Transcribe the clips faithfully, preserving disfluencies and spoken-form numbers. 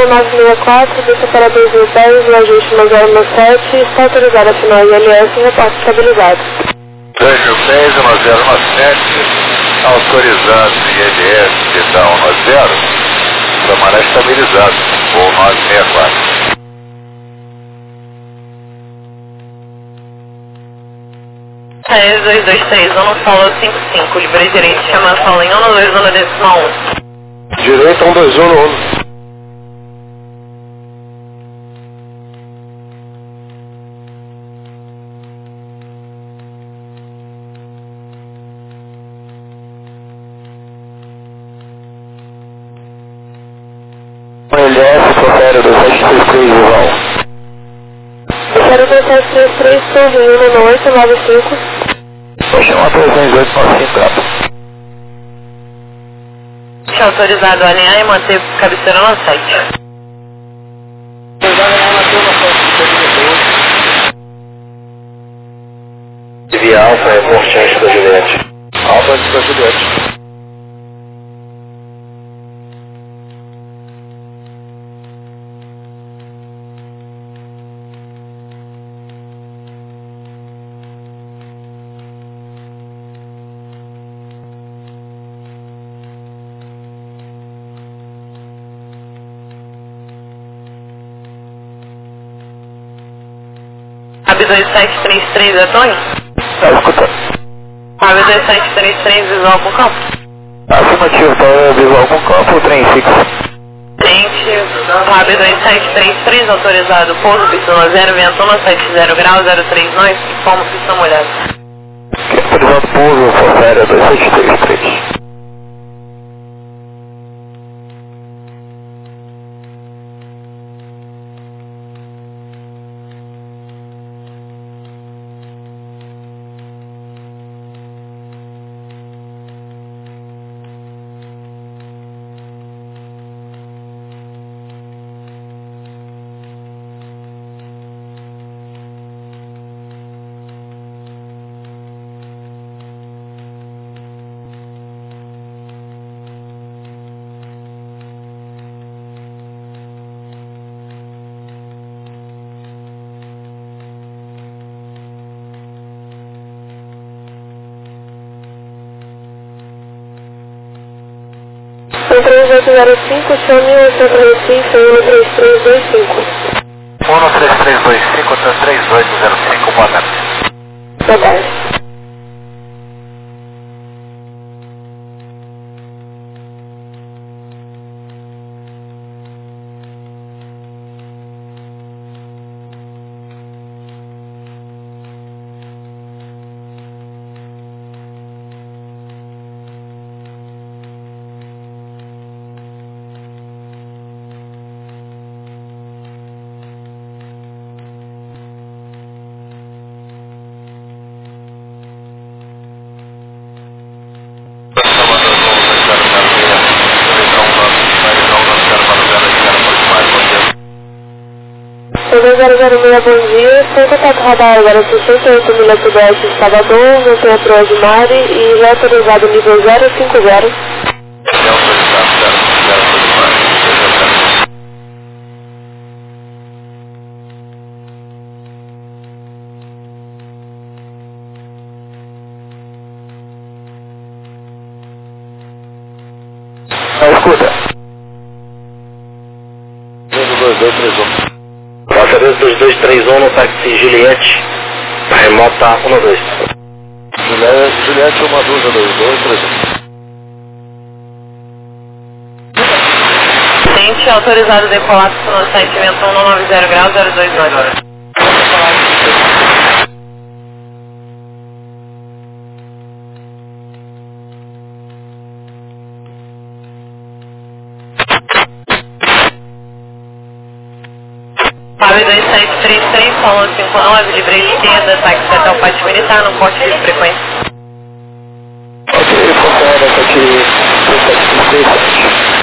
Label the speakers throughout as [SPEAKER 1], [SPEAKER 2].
[SPEAKER 1] nove seis quatro, desça para dois mil e dez, legítima zero um sete, está autorizada a final I L S, reporte estabilizado.
[SPEAKER 2] dois mil e dez, um zero um sete, autorizado I L S, está um zero, Samaré estabilizado, voo nove seis quatro.
[SPEAKER 3] três dois dois três, Zona Solo cinco cinco, livre direito, chama Solo em um dois, Zona décima um.
[SPEAKER 2] Direito um dois um um. L S, Profério dois sete três três, Ival.
[SPEAKER 1] Profério dois sete três três, Torre um oito nove cinco.
[SPEAKER 2] Vou chamar trezentos e oito nove cinco, grapa.
[SPEAKER 3] Deixa autorizado a alinhar e manter cabeceira no site.
[SPEAKER 2] Via Alfa é Constante da Juliette. Alfa antes da Juliette.
[SPEAKER 3] A B dois sete três três é Tony?
[SPEAKER 2] Tá escutando.
[SPEAKER 3] A B dois sete três três, visual com campo?
[SPEAKER 2] Afirmativo, tá visual com campo, trem fixo.
[SPEAKER 3] Frente, a B dois sete três três, autorizado, pouso, pistão zero, vento um sete zero graus, zero três nós, informa pistão molhado.
[SPEAKER 2] Autorizado pouso, Profério dois sete três três.
[SPEAKER 1] três oito zero cinco, chame o centro Recife, um três três dois cinco.
[SPEAKER 2] um três três dois cinco, três oito zero cinco, boa tarde.
[SPEAKER 1] Boa tarde. zero zero seis, bom dia. Sem contato radar agora sessenta e oito milha sudoeste Salvador, mantenha pro Admari e reautorizado nível zero cinco zero.
[SPEAKER 2] Tá, escuta. dois dois três um. dois dois três um no táxi Juliette, a remota um dois. Juliette, Juliette uma dúzia, dois dois três um.
[SPEAKER 3] Frente, autorizado decolar no site vento um nove zero graus, zero dois nove. A B dois sete três três, Solo cinco nove, livre esquerda, táxi até o pátio militar, no corte de frequência.
[SPEAKER 2] Ok, Profério, essa aqui, dois sete três sete.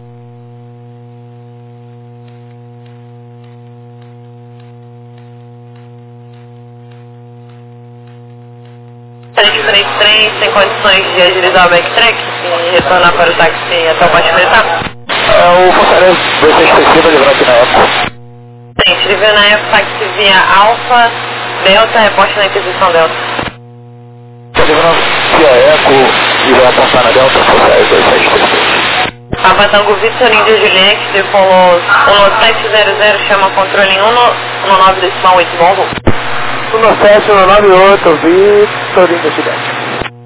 [SPEAKER 3] três três três, sem condições de agilizar o backtrack e retornar para o táxi até o pátio militar?
[SPEAKER 2] É o Fortaleza dois seis três cinco, livrando aqui na época.
[SPEAKER 3] Gente, livrando na época, táxi via Alfa, Delta, reporte na aquisição Delta.
[SPEAKER 2] Tá livrando via Eco e vai apontar na Delta, Fortaleza dois seis três cinco.
[SPEAKER 3] Papa Tango Vitor Índia Juliette, decolou um sete zero zero, chama controle em um nove decimal oito, bom voo.
[SPEAKER 2] um sete um nove oito, Vitor Índia Juliette.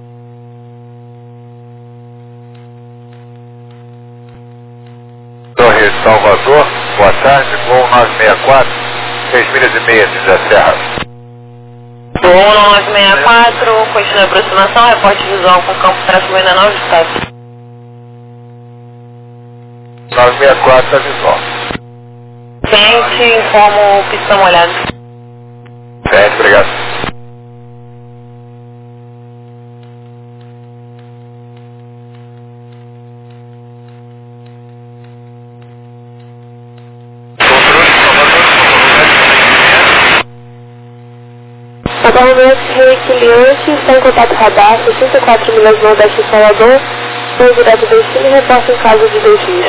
[SPEAKER 2] Torre Salvador, boa tarde, voo nove seis quatro, seis milhas e meia de Zé Serra.
[SPEAKER 3] Voo nove seis quatro, continua a aproximação, reporte visual com campo tráfego ainda não ajustado.
[SPEAKER 2] nove seis quatro, tá visual.
[SPEAKER 3] Quente, informo pistão molhado.
[SPEAKER 2] Certo, obrigado.
[SPEAKER 1] Atualmente, rei cliente está em contato radar, sessenta e quatro milhas nordeste de Salvador, voo direto destino e reporta em caso de desvio.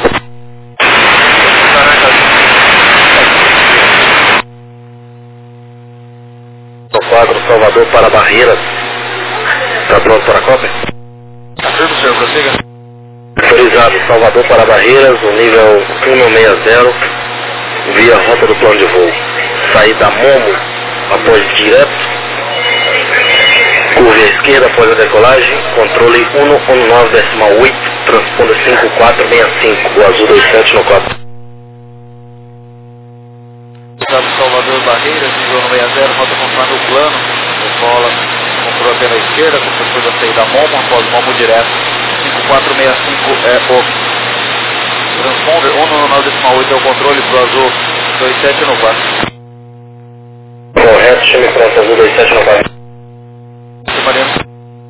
[SPEAKER 2] quatro, Salvador para Barreiras. Está pronto para a cópia? Afirmo, senhor, prossiga. Autorizado, Salvador para Barreiras, no nível um seis zero, via rota do plano de voo. Saída Momo, após direto. Curva à esquerda após a decolagem, controle um um nove decimal oito, transponder cinco quatro seis cinco, o azul dois sete no quatro. Salvador Barreiras, nível um seis zero, rota conforme o plano, decola, controle pela esquerda, com depois da saída Momo, após Momo direto, cinco quatro seis cinco é o transponder, um um nove decimal oito é o controle pro azul dois sete no quatro. Correto, chame pronto, azul dois sete no quatro. Mariano.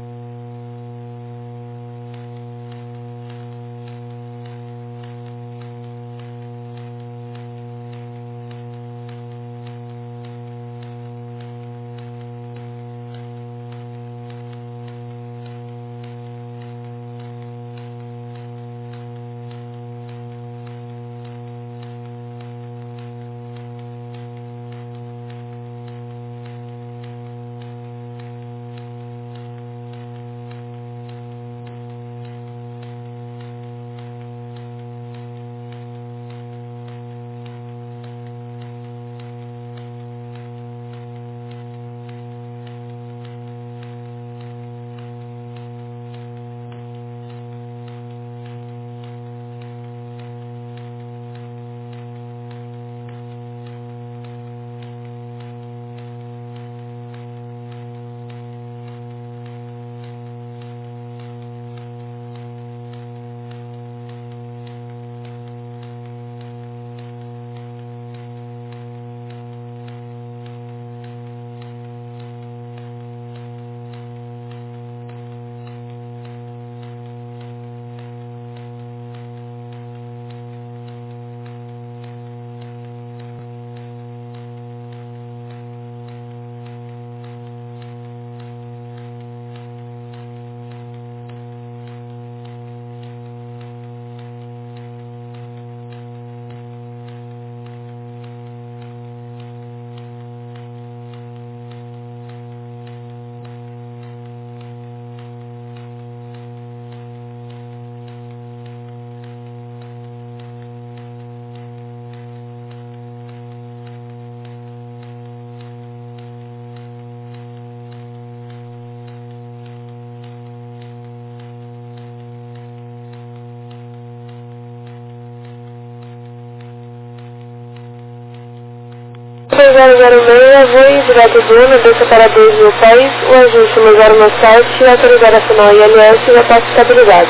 [SPEAKER 1] zero zero seis, voo direto do Uno, desça para dois mil pés, o ajuste no zero nove sete, autorizado a final I L S e repasse estabilizado.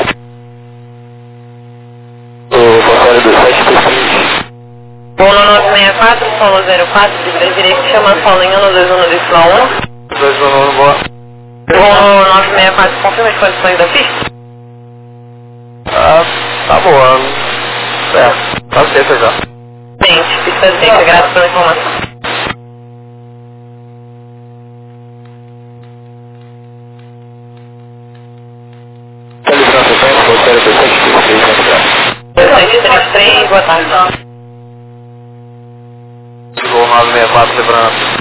[SPEAKER 2] O Fortaleza do sete três três.
[SPEAKER 3] Voo nove seis quatro, solo zero quatro, de direito, chama solo em um dois um decimal um.
[SPEAKER 2] dois um um, boa.
[SPEAKER 3] Voo nove seis quatro, confirma as condições da pista?
[SPEAKER 2] Ah, tá boa. É, tá certo já.
[SPEAKER 3] Gente, pista aceita, graças pela informação.
[SPEAKER 2] Tá livrando bem, Fortaleza do sete três três,
[SPEAKER 3] Sim, boa tarde.
[SPEAKER 2] Gol nove seis quatro, lembrando.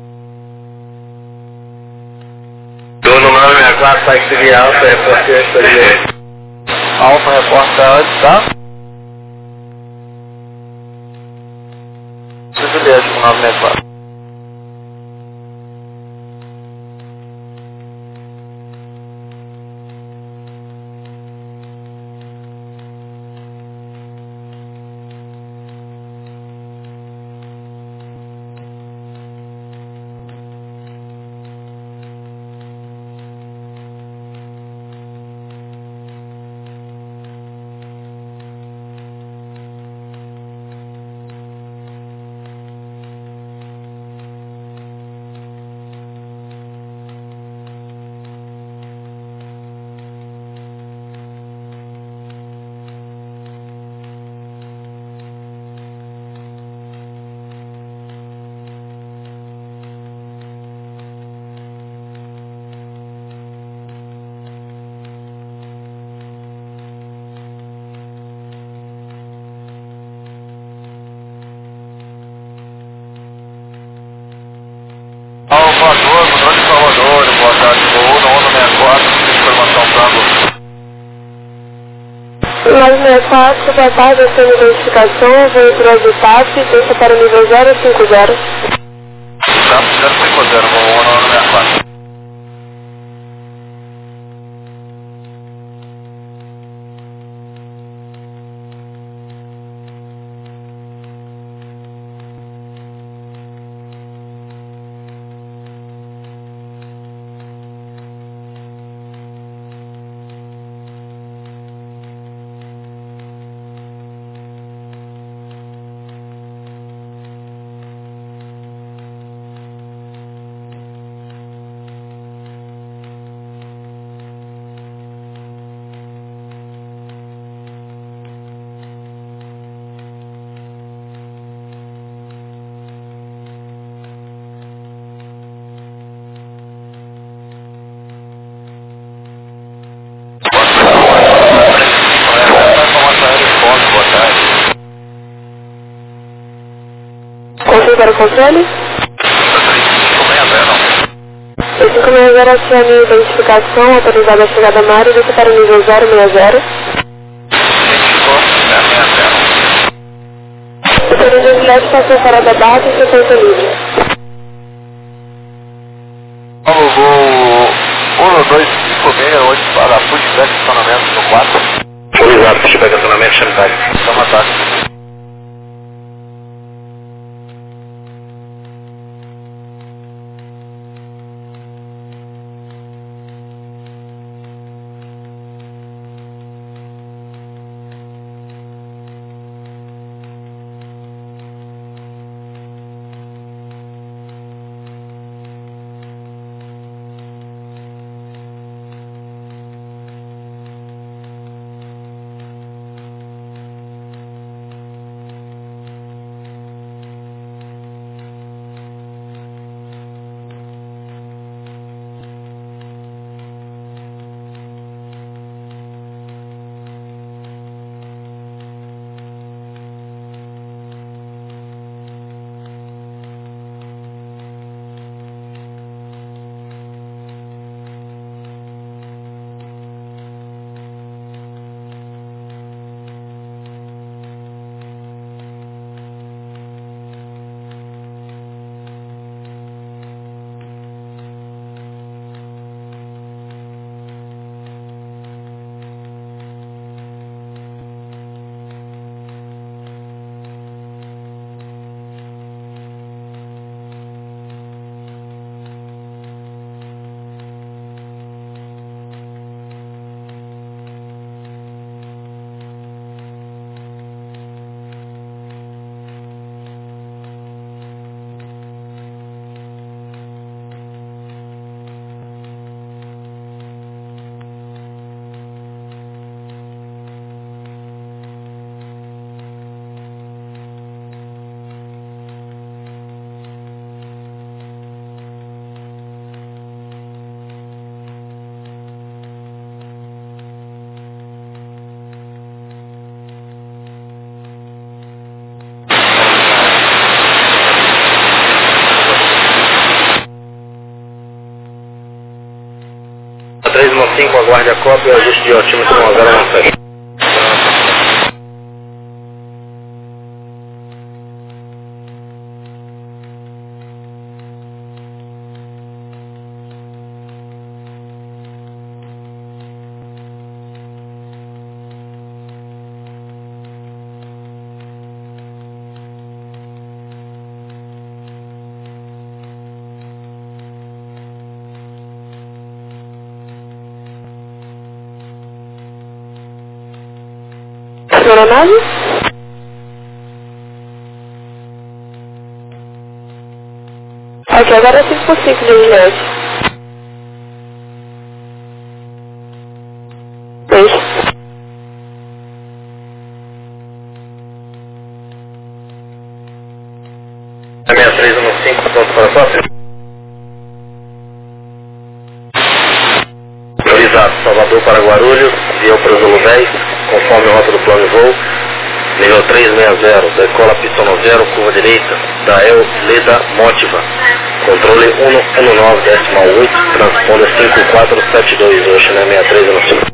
[SPEAKER 2] Gol no nove seis quatro, sai que seria alta, repórter antes da direita. Alfa, repórter antes, tá? Juliette, nove seis quatro. Salvador, mudou de Salvador, boa tarde, voo no um seis quatro, informação para
[SPEAKER 1] nove seis quatro, boa tarde, eu tenho identificação, veículo de táxi, deixa para o nível zero cinco zero.
[SPEAKER 2] Tá, zero cinco zero, voo no um seis quatro.
[SPEAKER 1] Confio para o controle? três cinco seis zero acione a identificação, autorizada a chegada à área, deixa para o nível zero seis zero. O período de leste passou fora da base e setenta livre.
[SPEAKER 2] Vamos, voo um dois cinco seis, oito para pushback estacionamento no quatro. Autorizado, pushback estacionamento, Xantai. Chama táxi. aguarde a cópia e ajuste de altímetro um zero um sete.
[SPEAKER 1] Senhora nove? Ok, agora é cinco por cinco de diante. Beijo.
[SPEAKER 2] sessenta e três um cinco, pronto para a cópia. Priorizado, Salvador para Guarulhos, via para Zulu dez, conforme a rota do plano de voo. Nível trezentos e sessenta, decola pista no zero, curva direita, da El Leda Motiva. Controle cento e dezenove decimal oito, transponder cinco quatro sete dois, hoje na sessenta e três um cinco.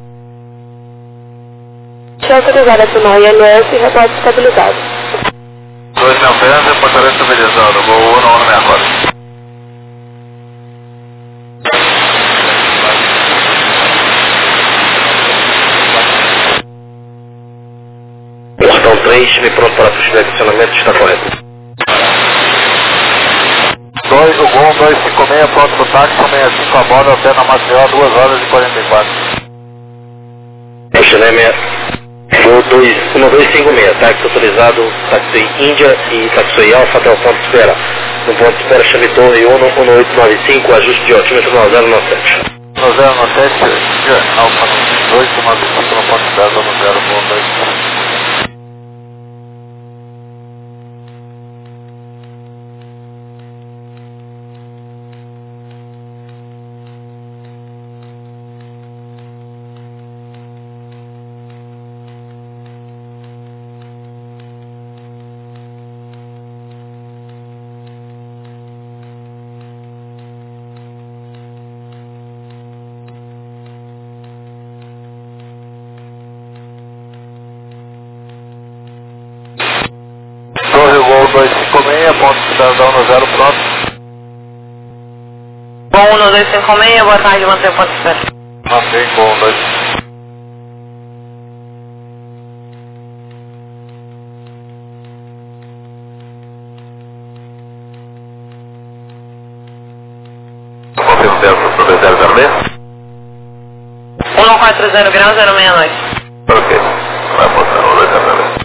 [SPEAKER 1] Deixa eu autorizar a final I L S e reporte estabilidade.
[SPEAKER 4] dois noventa, portaria estabilizado, voo um um sessenta e quatro.
[SPEAKER 2] Portão três, time pronto para puxar de adicionamento, está correto.
[SPEAKER 4] dois, o Gol dois cinco seis, pronto para o táxi, sessenta e cinco a bordo, até na Maceió, duas horas e quarenta e quatro.
[SPEAKER 2] Xenemia, voo um dois cinco seis, táxi autorizado, táxi Índia e táxi Alfa até o ponto de espera. No ponto de espera, chame Torre um um oito nove cinco, ajuste de altímetro no zero nove sete.
[SPEAKER 4] No zero nove sete, Alfa dois nove cinco, no ponto de espera, no zero Gol dois. Torre Gol dois cinco seis, ponto de cidadão no zero pronto.
[SPEAKER 3] Bom, um dois cinco seis, boa tarde, mantém o ponto de espera.
[SPEAKER 4] Mantém Gol dois.
[SPEAKER 2] Confirmo zero, zero zero zero seis.
[SPEAKER 3] um quatro zero grau, zero seis nove.
[SPEAKER 2] Ok, vai botar no dois zero zero seis.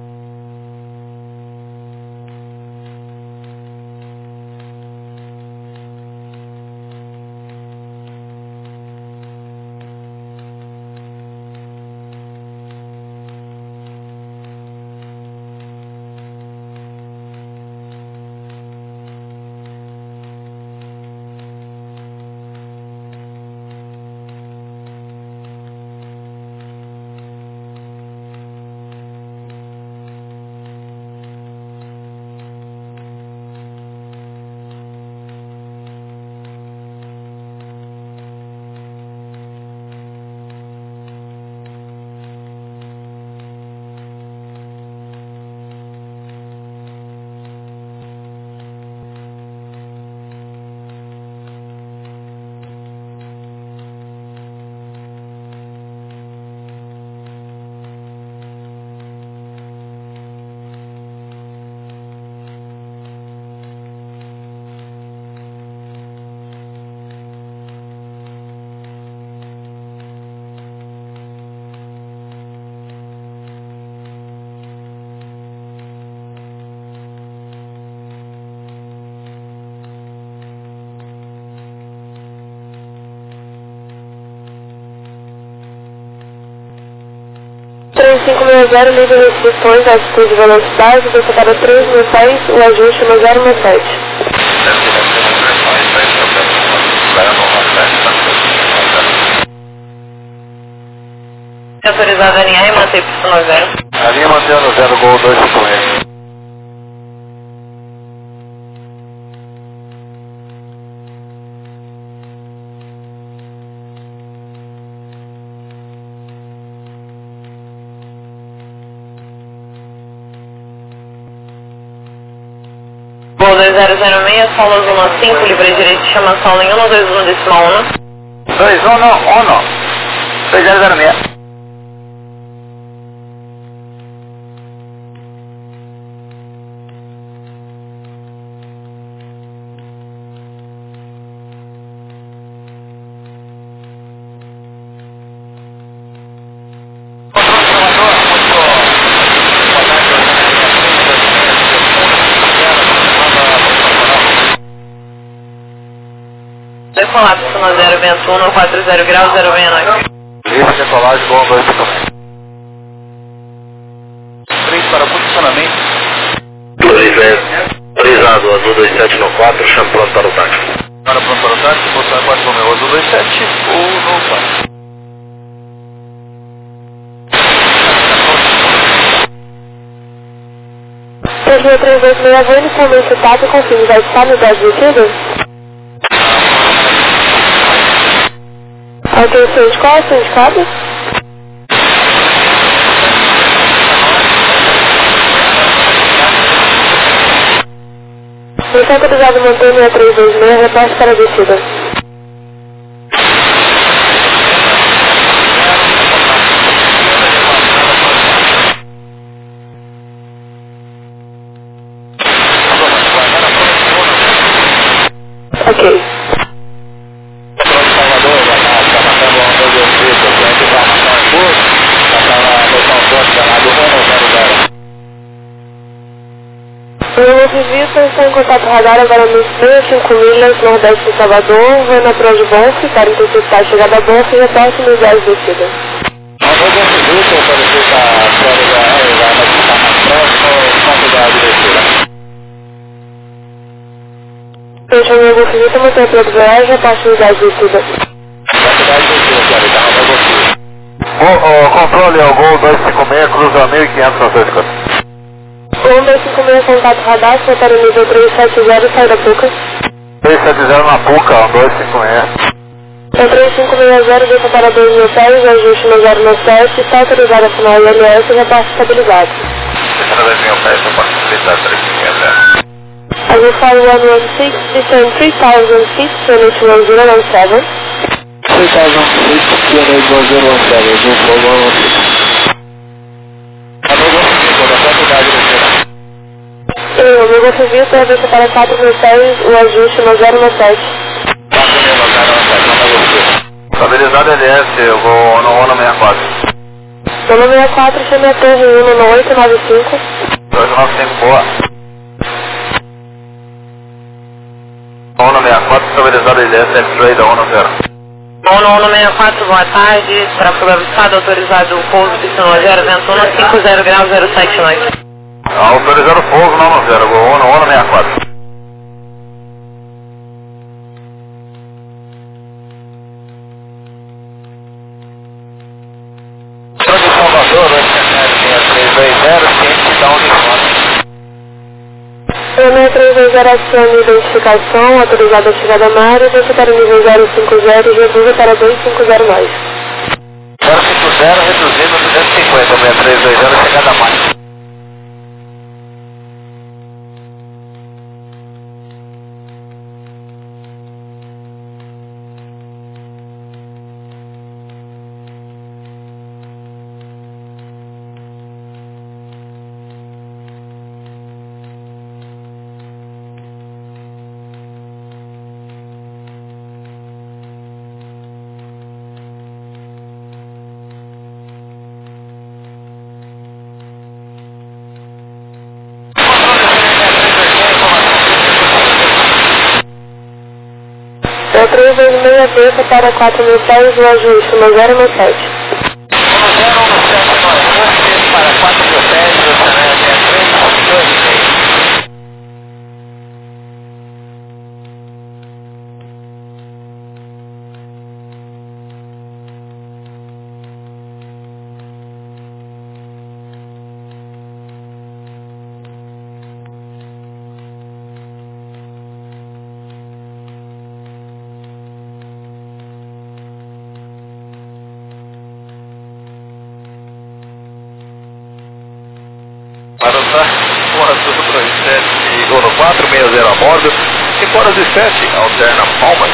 [SPEAKER 1] três cinco seis zero, livre restrições, altitude de velocidade, você para três mil seis, o ajuste no zero seis sete.
[SPEAKER 3] Autorizado a alinhar e manter pista no zero.
[SPEAKER 4] A linha mantendo no zero Gol dois cinco seis.
[SPEAKER 3] zero zero seis, solo zona cinco, livre direito, chama solo em um dois um decimal um.
[SPEAKER 4] dois um um. dois zero zero seis.
[SPEAKER 3] Decolapso no zero vento um, quatro zero graus, zero seis nove.
[SPEAKER 4] Livre decolagem, bom dois cinco seis. três para posicionamento.
[SPEAKER 2] Autorizado, azul dois sete no quatro, chama pronto para o táxi.
[SPEAKER 4] Para pronto para o táxi, posição quatro Romeu, azul dois sete, ou no quatro.
[SPEAKER 1] três mil trezentos e sessenta e seis, inicialmente dado com fins já está no dez descidas? Atenção de costa, indicada? Missão autorizado mantendo a três dois seis, reposto para a descida. Ok. O Revista está em contato radar agora nos sessenta e cinco milhas, nordeste de Salvador, vendo a Pro de Bonfe, para intensificar a chegada a Bonfe e reporte nos dez descidas.
[SPEAKER 4] Não vou conseguir, eu quero ver se a história da área vai ficar mais próximo ou quantidade de descida.
[SPEAKER 1] Fecha o meu Revista, mantém a Pro de viagem, reporte nos dez descidas.
[SPEAKER 4] Quantidade de descida, cara, então não vou conseguir. O controle é o Gol dois cinco seis, cruza mil e quinhentos na sua escuta.
[SPEAKER 1] um dois cinco seis, contato radar, foi para o nível trezentos e setenta, sai da Puca.
[SPEAKER 4] trezentos e setenta na Puca, um dois cinco seis.
[SPEAKER 1] É três cinco seis zero, deixa para dois mil pés, ajuste no zero nove sete, está autorizado a final I L S e reporte estabilizado.
[SPEAKER 4] Deixa no dois mil pés, eu posso utilizar três cinco seis zero.
[SPEAKER 1] I will fly one one six, descend three thousand feet, finish one zero one seven.
[SPEAKER 4] three thousand feet, finish one zero one seven, eu vou falar one one six. Eu não vou conseguir, toda a quantidade de descida.
[SPEAKER 1] Eu, meu serviço é deixa para quatro mil pés, o ajuste no zero nove sete.
[SPEAKER 4] quatro mil no zero nove sete, não vai conseguir. Estabilizado L S, eu vou no ONU sessenta e quatro.
[SPEAKER 1] Pelo sessenta e quatro, chame a torre um no oito nove cinco.
[SPEAKER 4] oito nove cinco, boa. ONU sessenta e quatro, estabilizado L S, X-Ray da ONU zero.
[SPEAKER 3] ONU ONU sessenta e quatro, boa tarde. Tráfego avistado, autorizado o pouso piscina zero vento um, cinco zero graus, zero sete nove.
[SPEAKER 4] Autorizado pouso, não no zero, vou ONU ONU sessenta e quatro. Salvador, dois três dois zero, ciente da Uniforme.
[SPEAKER 1] Ano três dois zero, acione identificação, autorizado a chegada na área, deixa para o nível zero cinco zero e reduz para dois cinco zero mais.
[SPEAKER 4] zero cinco zero, reduzido duzentos e cinquenta, seis três dois zero, chegada a mais.
[SPEAKER 1] É três dois seis, deixa para quatro mil pés, o ajuste no zero nove sete.
[SPEAKER 4] zero um sete nove, para quatro mil pés, três dois seis.
[SPEAKER 2] quatro seis zero a bordo, cinco horas e sete, alterna Palmas.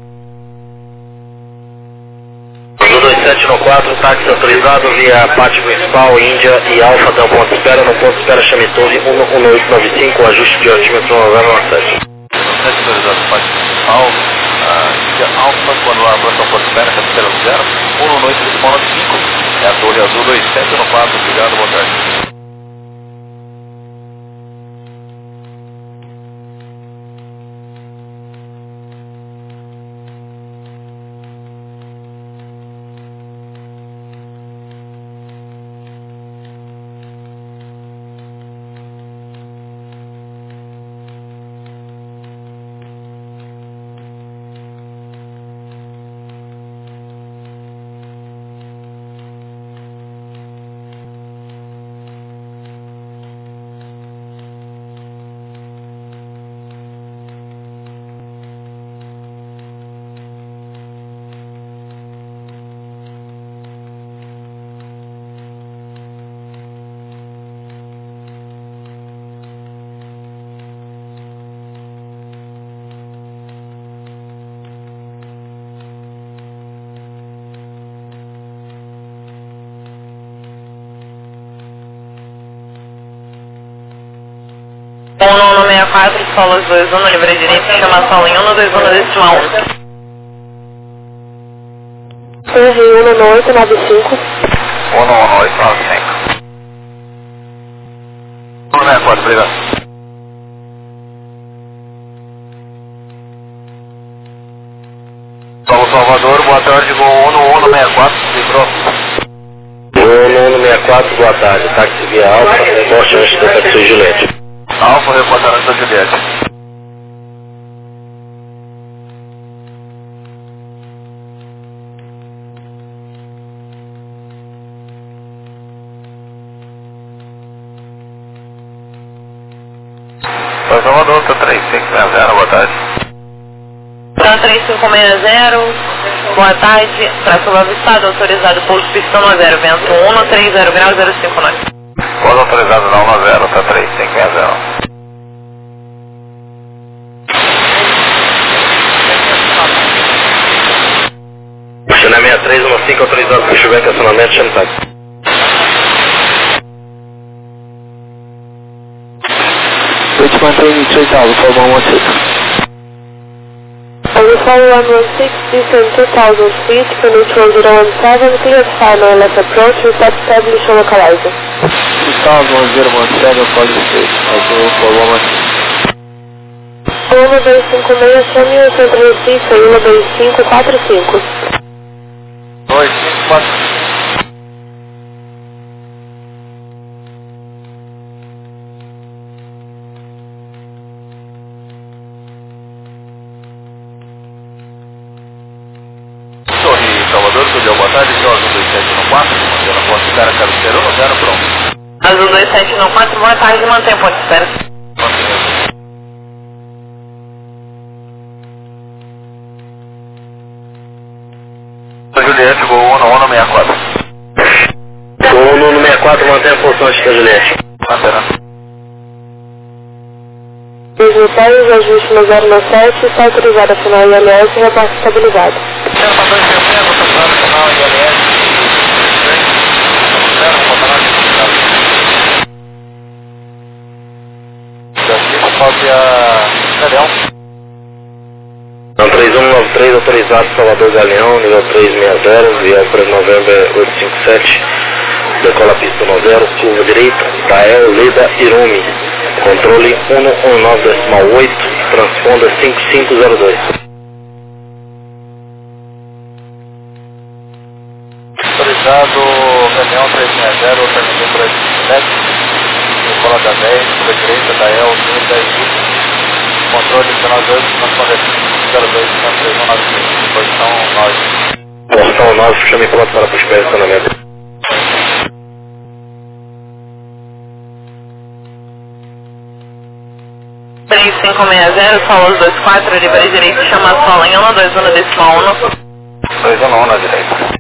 [SPEAKER 2] Azul dois sete no quatro, táxi autorizado via pátio principal, Índia e Alfa, até o ponto de espera, no ponto de espera chame torre um um oito nove cinco, ajuste de altímetro um zero nove sete. sete autorizado pátio principal, Índia Alfa, quando a próxima ponto de espera, capitão zero, um um oito nove cinco, é a torre Azul dois sete no quatro, obrigado, boa tarde.
[SPEAKER 3] um um um seis quatro, solos dois um, livre direito, chama solo em um dois um decimal um.
[SPEAKER 1] Torre um um oito nove cinco.
[SPEAKER 2] um um oito nove cinco. um seis quatro, obrigado. Paulo Salvador, boa tarde, voo um um um seis quatro, livrou. um um um seis quatro, boa tarde, táxi via Alfa, reporte antes da taxi Juliette. Alfa, reportamento da Juliette. São Salvador, tá três cinco seis zero, boa tarde.
[SPEAKER 3] Tá três cinco seis zero, boa tarde, para Sul Estado, autorizado pouso pistão a zero, vento um, três zero graus, zero cinco nove.
[SPEAKER 2] Pouso autorizado não no zero, tá três cinco seis zero. China sessenta e três um cinco, autorizado para chover, estacionamento, chama táxi.
[SPEAKER 4] Which maintain three thousand for one one six.
[SPEAKER 1] Verify one one six, descend two thousand feet, control zero one seven, clear final left approach, reset establish localizer.
[SPEAKER 4] two thousand zero one seven, policy state, Azul for one one six.
[SPEAKER 1] um dois cinco seis, chame o centro Recife, um dois cinco quatro cinco.
[SPEAKER 2] dois cinco quatro. Torre Salvador, Julião, boa tarde, Azul dois sete no quatro, mantendo a ponte de espera, cabeceira um zero, pronto.
[SPEAKER 3] Azul dois sete no quatro, boa tarde, mantém ponto de espera.
[SPEAKER 2] Juliette, voo um um seis quatro. Voo um um seis quatro, mantém a posição de Juliette. Mantendo.
[SPEAKER 1] Mesmo pés, ajuste no zero nove sete, está autorizado a final I L S e repasse estabilizado.
[SPEAKER 2] zero para dois sessenta, autorizado a final I L S. zero, botar na cópia Galeão. três um nove três, autorizado Salvador Galeão, nível três seis zero, via para November oito cinco sete, decola pista um zero, curva direita, Tael, Leda, Irumi, controle um um nove decimal oito, transponda cinco cinco zero dois. Autorizado Galeão três seis zero, terminei por oito cinco sete, decola da dez, curva direita, Tael, Leda, Irumi, controle dezenove oito, transponda cinco zero dois, três um nove cinco, posição nove. Posição nove, chame pronto para puxar o estacionamento.
[SPEAKER 3] três cinco seis zero, solos dois quatro, livre direito, chama solo em um dois um decimal um.
[SPEAKER 2] dois um um na direita.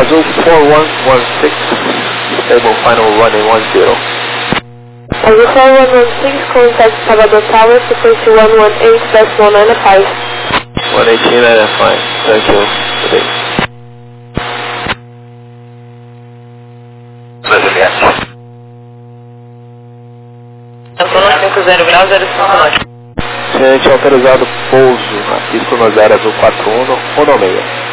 [SPEAKER 4] Azul four one one six, stable final running one zero.
[SPEAKER 1] Azul four one one six, contact Salvador Tower, frequency one one eight dash one nine five.
[SPEAKER 4] one eighteen nine five, thank you. Today.
[SPEAKER 3] Antônio cinco zero grau, zero cinco nove.
[SPEAKER 4] Gente, autorizado pouso na pista no zero azul quatro um um seis.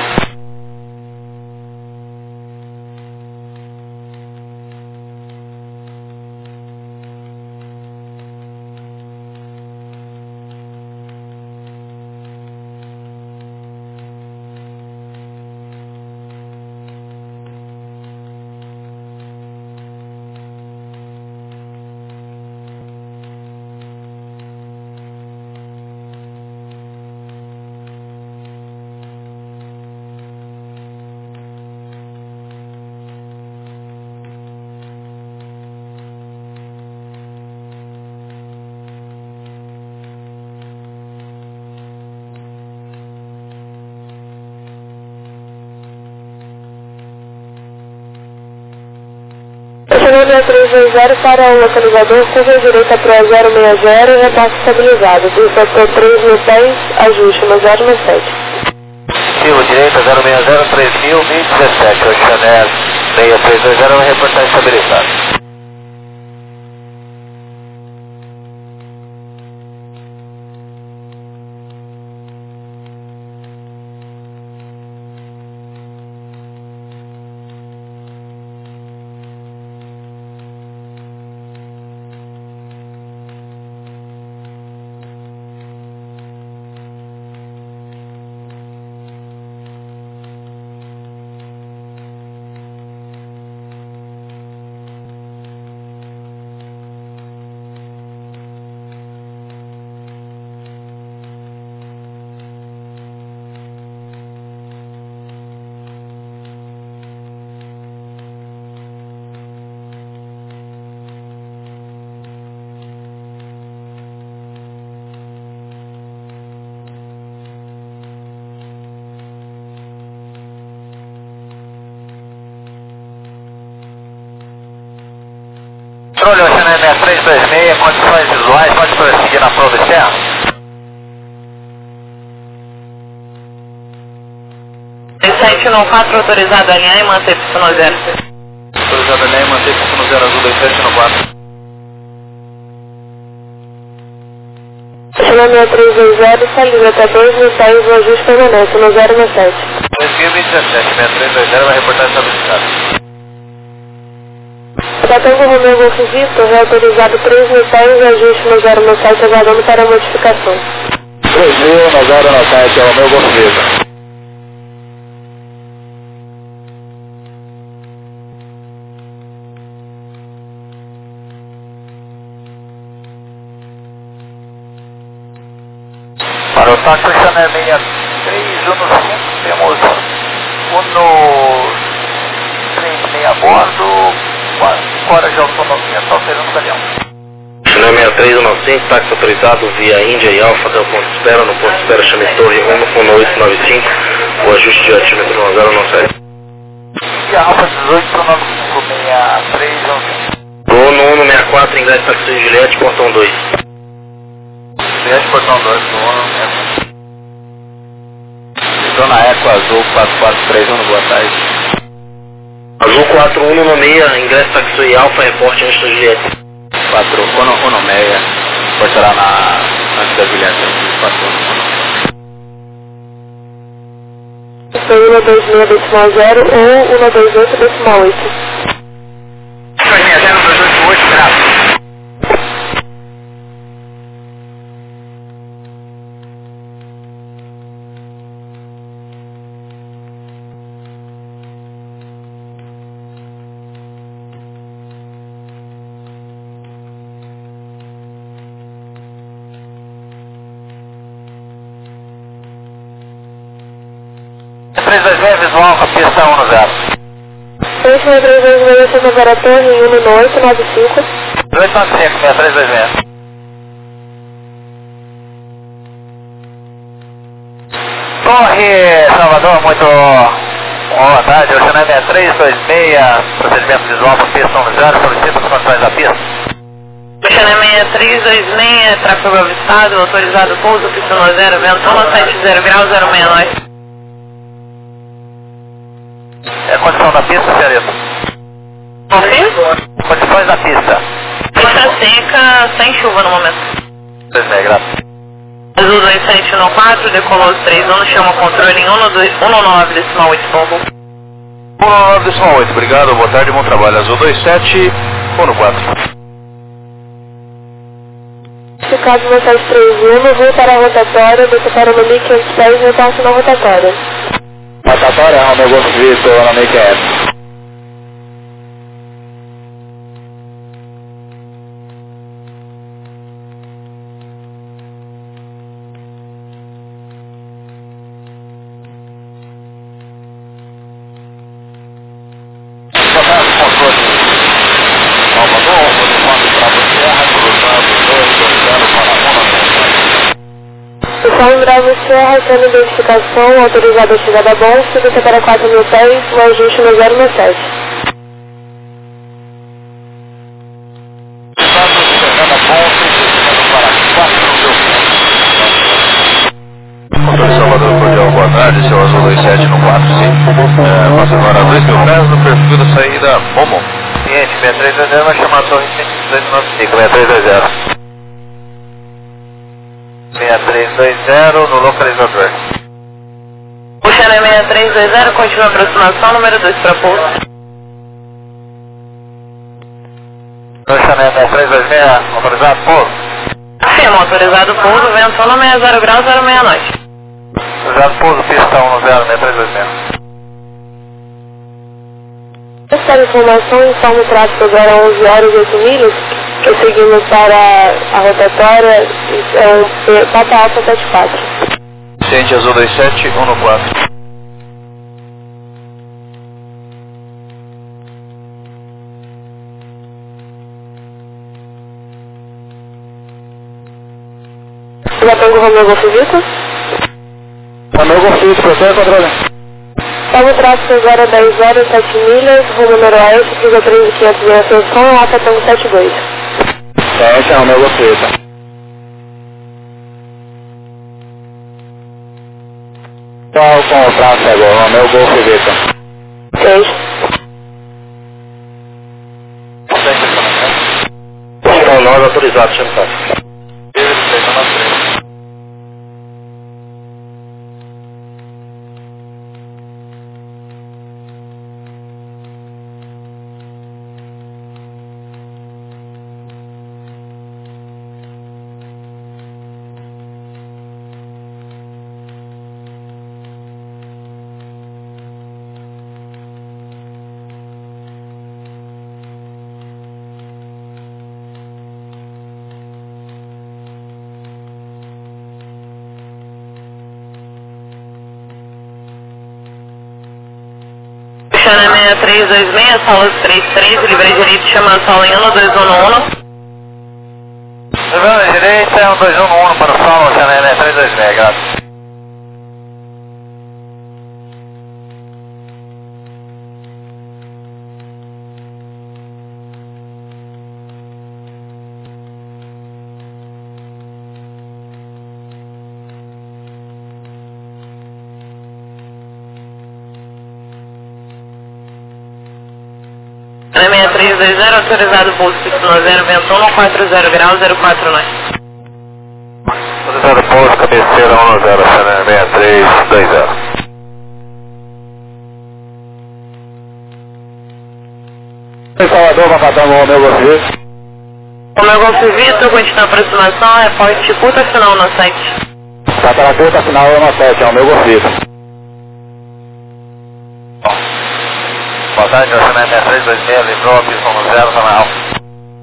[SPEAKER 1] Estacionamento três dois zero para o localizador, curva direita para o zero seis zero e repasse estabilizado. Do setor três mil dez, ajuste no zero no sete.
[SPEAKER 2] Curva direita zero seis zero, três mil e dezessete, o Chanel seis três dois zero, reportagem estabilizada. Controle Oceano seis três dois seis, condições visuais, pode prosseguir na prova externa.
[SPEAKER 3] sete um quatro, autorizado a alinhar e manter Y zero.
[SPEAKER 2] Autorizado a alinhar e manter Y zero azul dois sete um quatro.
[SPEAKER 1] Estacionamento três dois zero, saindo até dois mil dez, o ajuste permanece no zero no sete.
[SPEAKER 2] dois mil e dezessete, seis três dois zero, vai reportar estabilizado.
[SPEAKER 1] Tratando o Romeo Golf Victor, reautorizado três mil dez, ajuste no zero no sete, aguardando para modificação.
[SPEAKER 4] três mil no zero no sete, é o meu Golf Victor.
[SPEAKER 2] Para o táxi Chanel seis três um cinco, temos um três seis a bordo, quatro horas de autonomia, só esperando o caminhão. Chanel seis três um cinco, táxi autorizado via Índia e Alfa, até o ponto de espera, no ponto de espera chame Torre um um oito nove cinco, o ajuste de altímetro no zero no sete. E Alfa dezoito para o nove cinco seis três um cinco. Gol no um seis quatro, ingresso táxi Juliette, portão dois. Juliette, portão dois, no um seis quatro. Zona Eco Azul quatro quatro três um, boa tarde. Azul quatro um um seis, ingresso Taxi Alfa, reporte antes da Juliette. quatro um um seis, portará na antes da Juliette. quatro um um seis.
[SPEAKER 1] um dois seis decimal zero ou um dois oito decimal oito.
[SPEAKER 2] dois seis zero dois oito oito, graças. três dois seis, visual, a pista um no zero.
[SPEAKER 1] três três dois seis, Santa Vera Torre, um oito nove cinco.
[SPEAKER 2] oito nove cinco, seis três dois seis. Torre Salvador, muito Boa tarde, o Chanel seis três dois seis, procedimento visual para pista São Luciano, solicita as condições da pista.
[SPEAKER 3] Chanel seis três dois seis, tráfego avistado, autorizado pouso, pista zero, ventona sete zero graus, zero seis nove.
[SPEAKER 2] É a condição da pista, senhorita?
[SPEAKER 3] Confirmo?
[SPEAKER 2] Condições da pista.
[SPEAKER 3] Pista seca, sem chuva no momento.
[SPEAKER 2] dois seis, graças.
[SPEAKER 3] Azul dois sete um quatro, decolou os três um, chama o controle em um nove decimal oito, por favor.
[SPEAKER 2] um nove decimal oito, obrigado, boa tarde, bom trabalho. Azul dois sete um quatro.
[SPEAKER 1] Se caso no sete três um, vou para a rotatória, desça para no mil e quinhentos pés e repasse na rotatória.
[SPEAKER 4] Rotatória, Romeu Golf Victor, na mil e quinhentos.
[SPEAKER 1] São Bravo Serra, tendo identificação, autorizada a chegada a bolsa, desça para quatro mil pés, o ajuste no zero seis sete.
[SPEAKER 2] Motor Salvador Cordial, boa tarde, seu Azul dois sete um quatro, sim. É, passa agora dois mil pés no perfil da saída Momo. Cliente, seis três dois zero vai chamar a torre dois nove cinco, seis três dois zero. seis três dois zero no localizador.
[SPEAKER 3] O Chanel seis três dois zero, continua a aproximação, número dois para pouso.
[SPEAKER 2] O Chanel seis três dois seis, autorizado pouso?
[SPEAKER 3] Afirma, autorizado pouso, ventona sessenta graus, zero seis nove.
[SPEAKER 2] Autorizado pouso, pista um zero, seis três dois seis.
[SPEAKER 1] Essa informação informa o tráfego agora onze horas e oito milhas, prosseguindo para a rotatória, é, Papa Alfa sete quatro.
[SPEAKER 2] Ciente Azul dois sete um quatro.
[SPEAKER 1] Já tem o Romeu Golf Victor?
[SPEAKER 4] Romeu Golf Victor, você é controle?
[SPEAKER 1] Salvo o tráfego agora dez horas, sete milhas, rumo número A S, Cruz três mil e quinhentos em ascensão, Alfa Tango setenta e dois.
[SPEAKER 4] Ciente, Romeu Golf Victor. Qual com o tráfego, Romeu Golf Victor?
[SPEAKER 1] seis.
[SPEAKER 2] Então, nós autorizados, chama tá.
[SPEAKER 3] Chanel seis três dois seis, sala três três, livre direito, chama a sala em um dois um um.
[SPEAKER 2] Livre direito é um dois um um para o solo, Chanel seis três dois seis, graças.
[SPEAKER 3] Chanel seis três dois zero, autorizado pouso, pista zero, ventona quatro zero graus, zero quatro nove.
[SPEAKER 2] Autorizado pouso, cabeceira um zero, Chanel seis três dois zero.
[SPEAKER 4] Em Salvador, Papatango, Romeu Golf Victor.
[SPEAKER 3] Romeu Golf Victor, continua a aproximação, reporte curta final no site.
[SPEAKER 4] Tá para a curta final no sete, Romeu Golf Victor.
[SPEAKER 2] Boa tarde, o Chanel seis três dois seis, livrou a pista um zero, tá na alfa.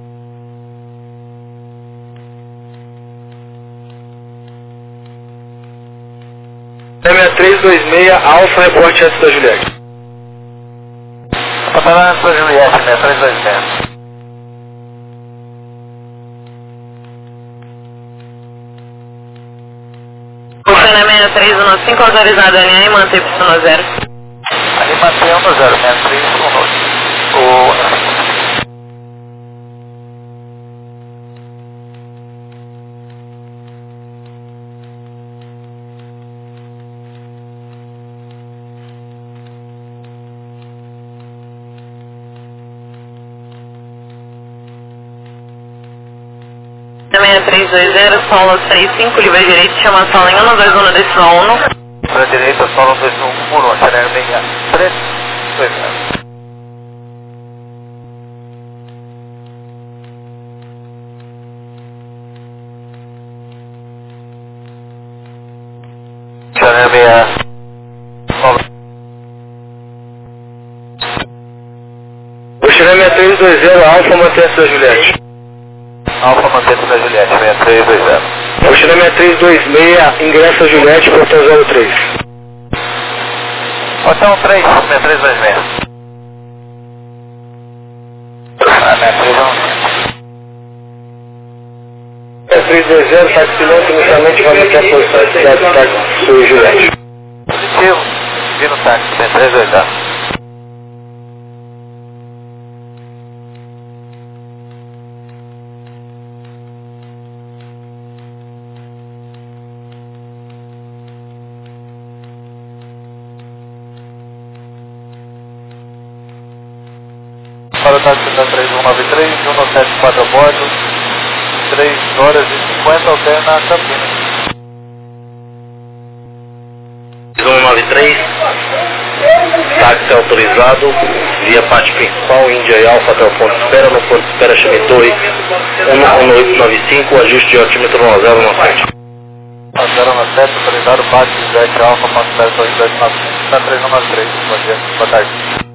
[SPEAKER 4] seis três dois seis, Alfa, reporte antes da Juliette.
[SPEAKER 2] Tá falando antes da Juliette, seis três dois seis.
[SPEAKER 3] O Chanel seis três um cinco, autorizado a alinhar e manter pista zero.
[SPEAKER 4] Mantenha no zero seis três com o...
[SPEAKER 3] seis três dois zero, solo seis cinco, livre direito, chama a sola em um dois um decimal um.
[SPEAKER 4] Para a direita, solo dois um um, acelera bem três dois zero. Acelera bem solo.
[SPEAKER 2] O Chile seis três dois zero, Alfa, mantém a sua Juliette.
[SPEAKER 4] Alfa, mantém a Juliette, seis três dois zero.
[SPEAKER 2] O Chile seis três dois seis, ingressa a Juliette, portão zero três.
[SPEAKER 4] Portão três, seis três dois seis. Ah, seis três um.
[SPEAKER 2] seis três dois zero, táxi piloto, inicialmente vai manter a posição de cidade do táxi, sua Juliette.
[SPEAKER 4] Positivo, vindo táxi, seis três dois zero. Para o táxi da três um nove três, um sete quatro a bordo, três horas e cinquenta, alterna a Campinas.
[SPEAKER 2] um nove três, táxi autorizado, via parte principal, Índia e Alfa até o ponto de espera, no ponto de espera chame Torre um oito nove cinco, ajuste de altímetro um zero nove sete.
[SPEAKER 4] um zero nove sete, autorizado, parte Jet Alfa, ponto de espera Torre dois nove cinco, da três um nove três, bom dia, boa tarde.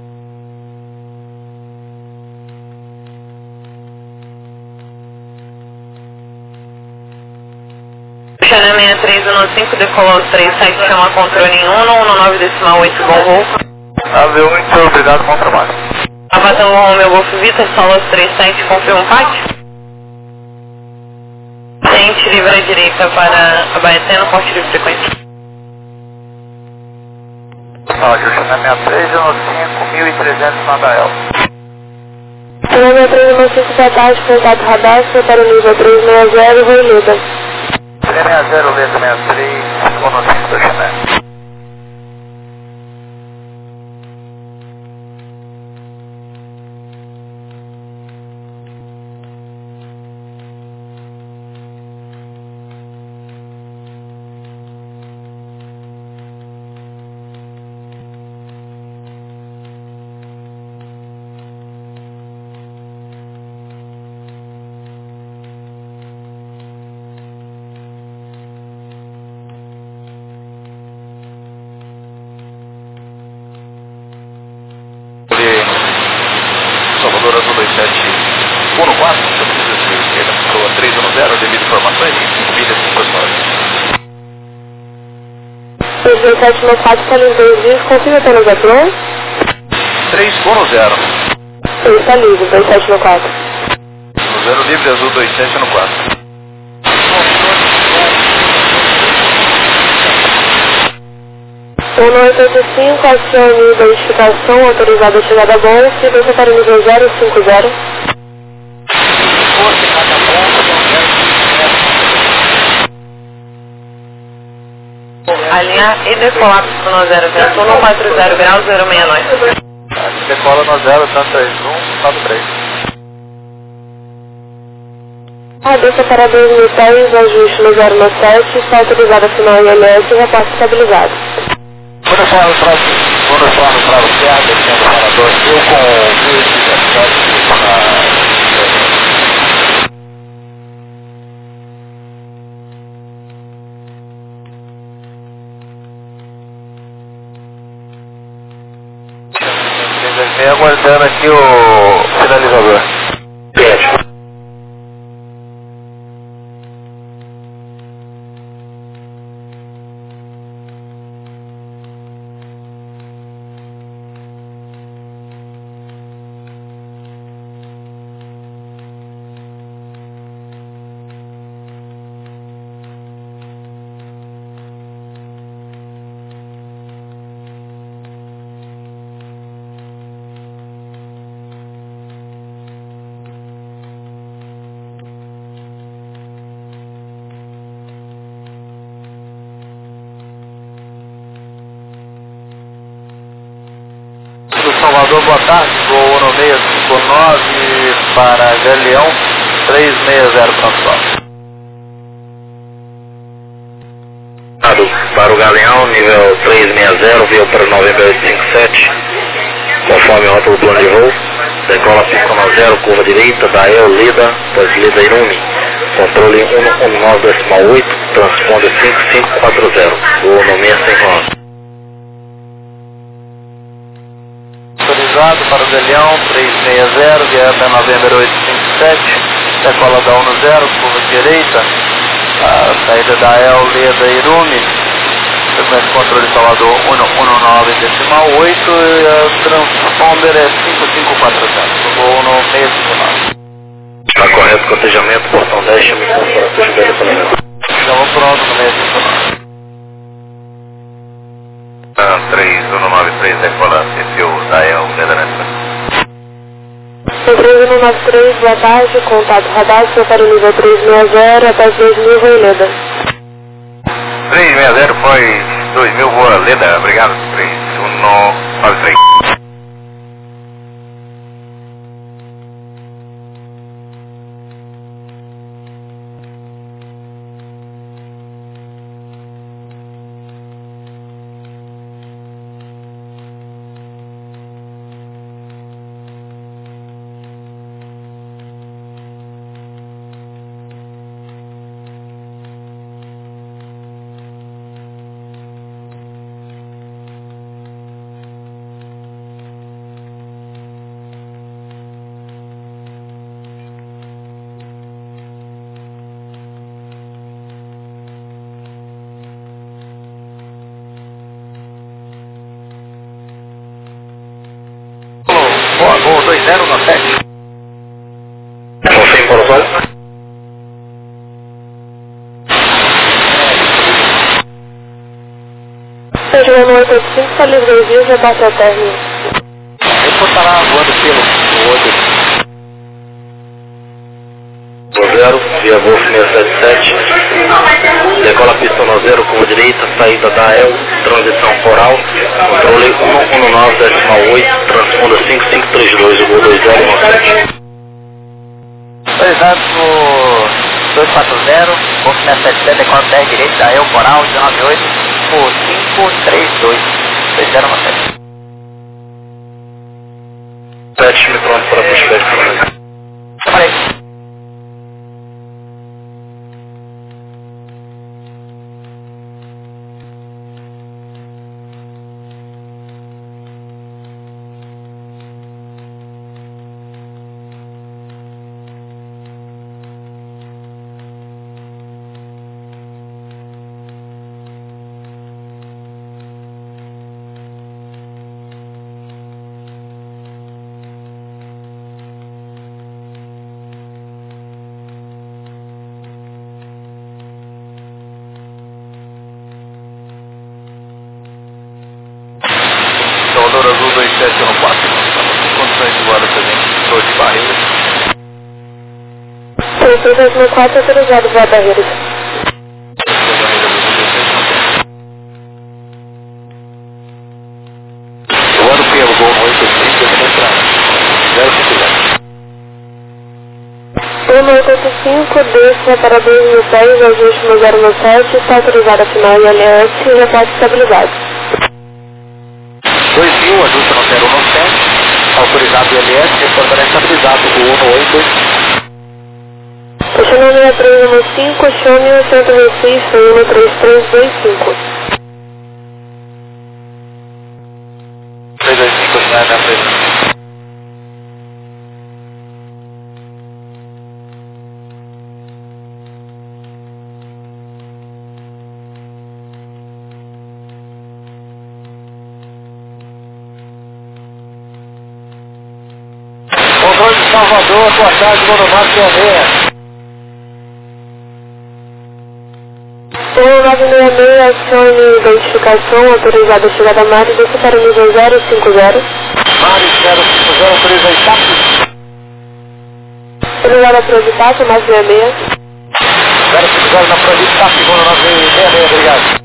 [SPEAKER 3] Channel seis três um cinco, decolou três sete, chama controle em um, um nove decimal oito, bom voo.
[SPEAKER 4] A V oito, obrigado, bom trabalho.
[SPEAKER 3] Abatão Romeo Golf Vita, solo três sete, confirma um pátio. Gente, livre à direita para Abaetena, porte de frequência.
[SPEAKER 4] Áudio, Channel seis três um cinco, mil e trezentos na Dael.
[SPEAKER 1] Channel seis três um cinco, boa tarde, contato radar, para o nível três seis zero, Rui Lida.
[SPEAKER 4] três seis zero, letra seis três, conocido do Channel. Salvador Azul dois sete um quatro, esquerda, Proa três um zero, devido informações em cinco milhas de cinco horas.
[SPEAKER 1] três sete nove quatro, está nos dois dias, confirma apenas a Pro.
[SPEAKER 4] três um zero.
[SPEAKER 1] Está livre, dois sete nove quatro.
[SPEAKER 4] No zero livre, Azul dois sete um quatro.
[SPEAKER 1] um oito oito cinco, acione identificação, autorizada a chegada a bom, frequência para o nível zero cinco zero.
[SPEAKER 3] Alinhar e decolar no zero vento um, quatro zero graus, zero seis nove.
[SPEAKER 4] Decola no zero, três um nove três.
[SPEAKER 1] A desça para dois mil e dez, ajuste no zero nove sete, está autorizada a final I M S e repasse estabilizado.
[SPEAKER 4] Quando eu falo para quando eu falo para você, a descendo do parador, eu com o meu aguardando aqui o finalizador.
[SPEAKER 2] Pede.
[SPEAKER 4] Salvador, boa tarde, voo um seis cinco nove para Galeão, três seis zero pronto.
[SPEAKER 2] Para o Galeão, nível três seis zero, veio para Novembro oito cinco sete, conforme a rota do plano de voo, decola cinco nove zero, curva direita, Dael, Lida, pós Lida Irumi, controle um um nove decimal oito, transponder cinco cinco quatro zero, voo no seis cinco nove.
[SPEAKER 4] Autorizado para o Galeão, três seis zero, viada Novembro oito cinco sete, decola da um zero, curva direita, a saída da El, Leda Irumi, sequência de controle de Salvador um um nove decimal oito, e a transponder é cinco cinco quatro zero, voo no seis cinco nove.
[SPEAKER 2] Está correto, cotejamento, portão dez, chame para o telefonema.
[SPEAKER 4] Estamos prontos no seis cinco nove.
[SPEAKER 2] três um nove três, decola, C O da El, Leda Nessa.
[SPEAKER 1] três um nove três, boa tarde, contato radar, seu para o nível três seis zero, até dois mil, Rui Leda.
[SPEAKER 2] três seis zero foi dois mil, boa Leda, obrigado, três um nove três.
[SPEAKER 4] Voo dois zero nove sete.
[SPEAKER 2] Confirme para os olhos.
[SPEAKER 1] Seja no oito oito cinco, está livre dois dias, rebate ao término.
[SPEAKER 4] Ele pode estar voando pelo outro.
[SPEAKER 2] zero, via Golf seis sete sete, decola pista no zero, curva direita, saída da El, transição coral, controle um um nove decimal oito, transponder cinco cinco três dois, o voo dois zero nove sete.
[SPEAKER 4] Autorizado no dois quatro zero, Golf seis sete sete, decola dez direita, da El, coral, dezenove oito, por cinco três dois, dois zero nove sete.
[SPEAKER 2] sete, me pronto para buscar esse caminho.
[SPEAKER 4] Falei. Salvador Azul dois sete um quatro, condições de voada presente, torre de barreiras.
[SPEAKER 1] três dois mil quatro, autorizado, voar barreiras.
[SPEAKER 4] Voando pelo Gol oito cinco, zero cinco zero.
[SPEAKER 1] um oito oito cinco, desça para dois mil dez, ajuste no zero nove sete, está autorizado a final I L S e reporte estabilizado.
[SPEAKER 4] dois mil, ajuste no zero nove sete, autorizado I L S, reportará estabilizado do um oito.
[SPEAKER 1] Chame seis três um cinco, chame cento e vinte e seis, um três três dois cinco.
[SPEAKER 4] três dois cinco, continuar na frente. Controle de Salvador, boa tarde, Monomar Pioneira.
[SPEAKER 1] um nove seis seis, acione identificação, autorizada a chegada a Mário, desça para o nível zero cinco zero.
[SPEAKER 4] Mário zero cinco zero, autoriza a Itapi.
[SPEAKER 1] Autorizada a Provitácio, mais seis seis.
[SPEAKER 4] zero cinco zero na Provitácio, Itapi, nove seis seis, obrigado.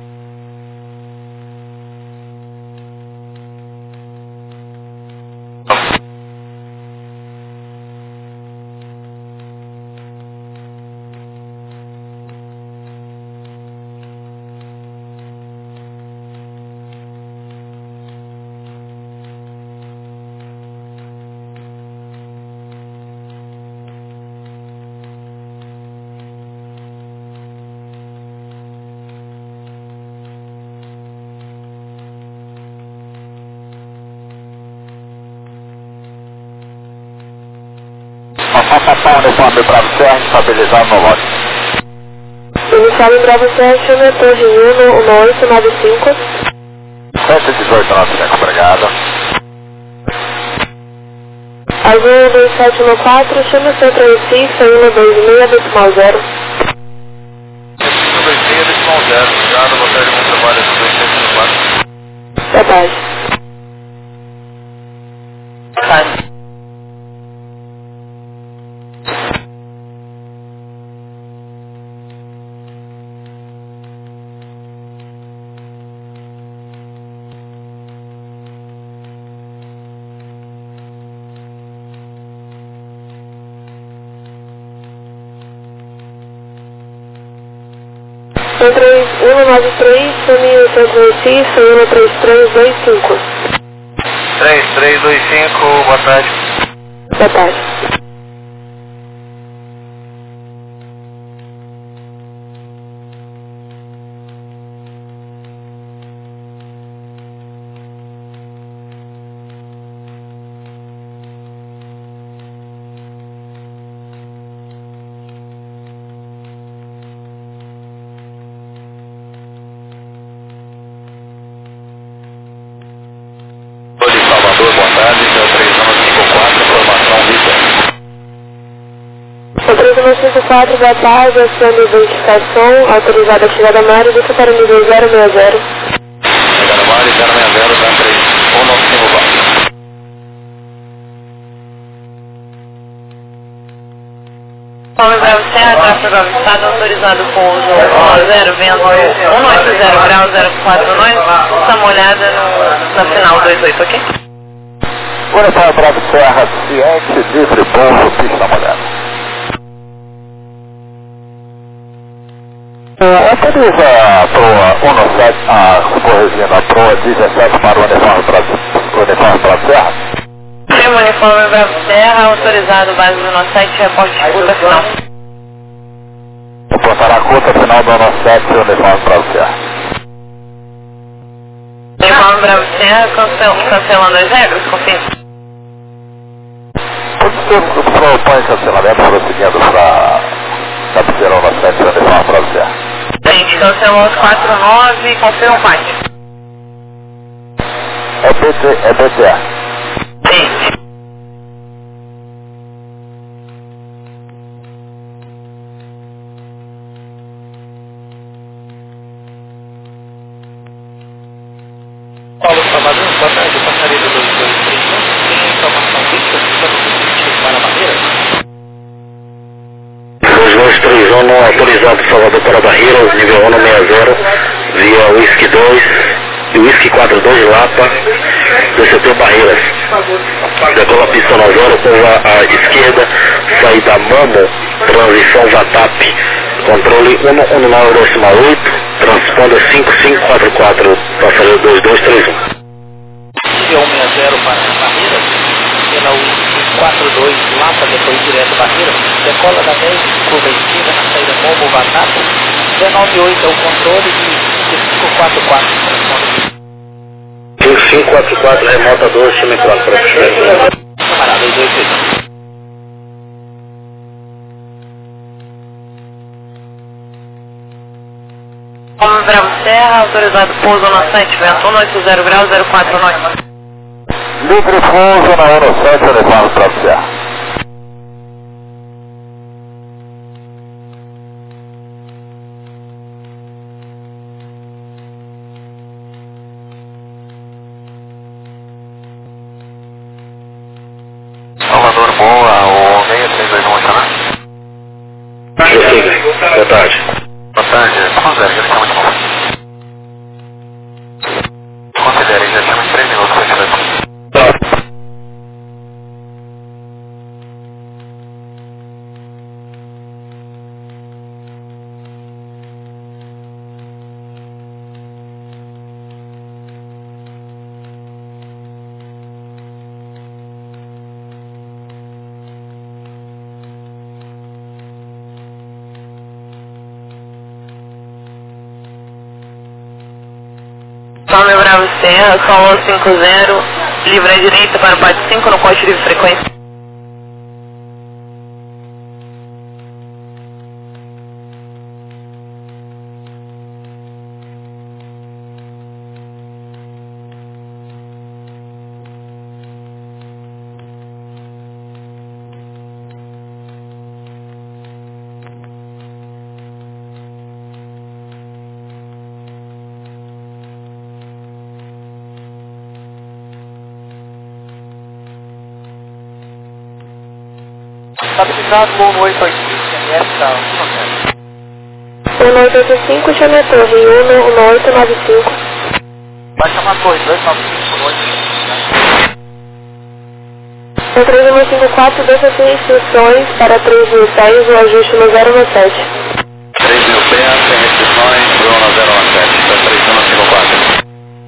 [SPEAKER 4] Papão uniforme Bravo Serra, estabilizado no lote.
[SPEAKER 1] Uniforme Bravo Serra, chama Torre um no oito nove cinco.
[SPEAKER 4] cento e dezoito nove cinco, obrigado.
[SPEAKER 1] Azul dois sete um quatro, chama Centro Recife, um dois seis, decimal zero.
[SPEAKER 4] um dois seis, decimal zero, obrigado, boa tarde, bom trabalho, dois sete um quatro.
[SPEAKER 1] Boa tarde.
[SPEAKER 3] Tá.
[SPEAKER 1] um três um nove três, chame Centro Recife, um três três dois cinco.
[SPEAKER 4] três três dois cinco, boa tarde.
[SPEAKER 1] Boa tarde.
[SPEAKER 4] Salvador, boa tarde, é três um cinco quatro, informação Vitor.
[SPEAKER 1] O três um cinco quatro, boa tarde, acionando identificação, autorizada a chegada à área, deixa para o nível zero seis zero.
[SPEAKER 4] Chegada à área, zero seis zero, dá três um nove cinco quatro.
[SPEAKER 3] Uniforme Bravo Serra, tráfego avistado, autorizado pouso zero, vento um oito zero grau zero quatro nove, dá uma olhada no, na final dois oito, ok?
[SPEAKER 4] Uniforme Bravo Serra, ciente, livre, pouso, pista molhada. Autoriza a proa um nove sete, a corrigida, a proa dezessete para o uniforme Bravo, uniforme Bravo Serra.
[SPEAKER 3] Primo uniforme Bravo Serra, autorizado base do nosso site, reporte de curta final.
[SPEAKER 4] Reportará a curta final do nosso sete, uniforme Bravo Serra.
[SPEAKER 3] Uniforme Bravo Serra, cancel, cancelando as regras, confirma.
[SPEAKER 4] Todos os propõem cancelamento prosseguindo para cabeceira um nove sete, uniforme Bravo Serra.
[SPEAKER 3] Gente, cancelou os quatro nove, confirma o pátio.
[SPEAKER 4] É B T, é B T A.
[SPEAKER 3] Sim.
[SPEAKER 5] Paulo Salvador, boa tarde, passaria do dois dois três um, tem informação fixa, estamos no sentido para Barreiras.
[SPEAKER 2] dois dois três um, autorizado Salvador para Barreiras, nível um seis zero, via Whisky dois e Whisky quatro dois Lapa, D C T Barreiras. Decola pista na zero, curva à esquerda, saída Mamo, transição Vatap, controle um um nove decimal oito, transponder cinco cinco quatro quatro, passageiro dois dois três um.
[SPEAKER 5] Nível um seis zero para Barreiras, pela Whisky quatro dois Lapa, depois direto Barreiras, decola da dez, curva esquerda na saída Momo Vatap, dezenove oito é o controle e cinco quatro quatro transponder.
[SPEAKER 2] cinco cinco quatro quatro, remota dois, time quatro para você.
[SPEAKER 5] Camarada, dois dois três um.
[SPEAKER 3] Uniforme Bravo Serra, autorizado pouso no site, vento um oito zero grau zero quatro nove.
[SPEAKER 4] Livre pouso na um nove sete, uniforme Bravo Serra. Salvador, boa, o seis três dois um, tá?
[SPEAKER 2] Boa tarde.
[SPEAKER 4] Boa tarde, considere, já estamos de bom. Considere, já estamos três minutos para chegar.
[SPEAKER 3] Uniforme Bravo Serra, Solo cinco zero, livre à direita para o pátio cinco no corte de frequência.
[SPEAKER 5] Estabilizado, voo no oito oito cinco, M S da
[SPEAKER 1] um oito oito cinco, chame a torre, um oito nove cinco.
[SPEAKER 5] Vai chamar a torre, dois nove cinco, oito oito cinco.
[SPEAKER 1] O três um cinco quatro, deixa sem instruções para três mil pés, o ajuste no zero um sete.
[SPEAKER 2] três mil pés, sem restrições, zona zero um sete, para três um cinco quatro.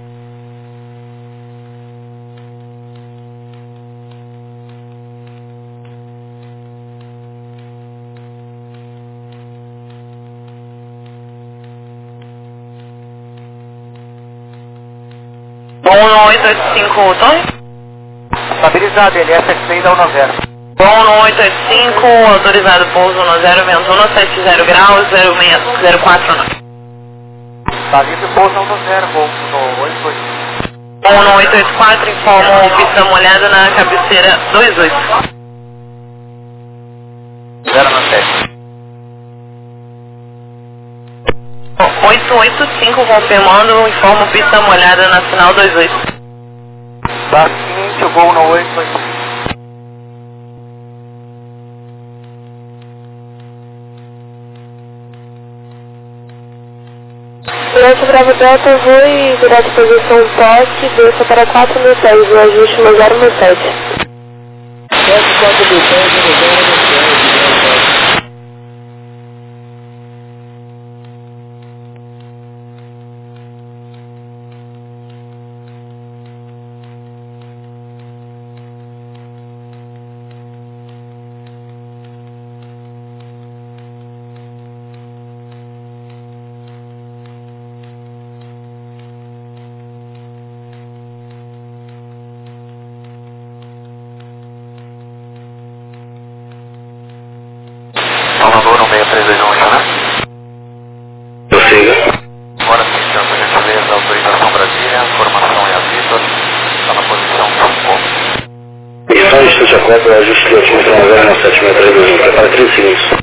[SPEAKER 3] um oito oito cinco, torre.
[SPEAKER 5] Estabilizado, L S X da um zero.
[SPEAKER 3] um oito oito cinco, autorizado pouso no zero vento um sete zero graus, zero seis zero quatro nove.
[SPEAKER 5] Está livre, pouso um zero, voo no oito oito cinco.
[SPEAKER 3] um oito oito quatro, informo pista molhada na cabeceira dois oito.
[SPEAKER 5] zero um sete.
[SPEAKER 3] oito oito cinco, confirmando, informo pista molhada na final dois oito.
[SPEAKER 5] Tá seguinte, eu vou no oito oito cinco.
[SPEAKER 1] Durante o Bravo Delta, voe direto posição toque, desça para quatro mil pés, o ajuste no zero um sete.
[SPEAKER 5] quatro mil pés, no zero um sete.
[SPEAKER 2] Salvador, um seis três dois um, né? Prossiga. Agora sim, senhor, por gentileza, autorização Brasília, formação é a Vitor, está na posição cinco. E só um instante a quatro, ajuste de oitenta e nove, sete seis três dois um, prepara trinta segundos.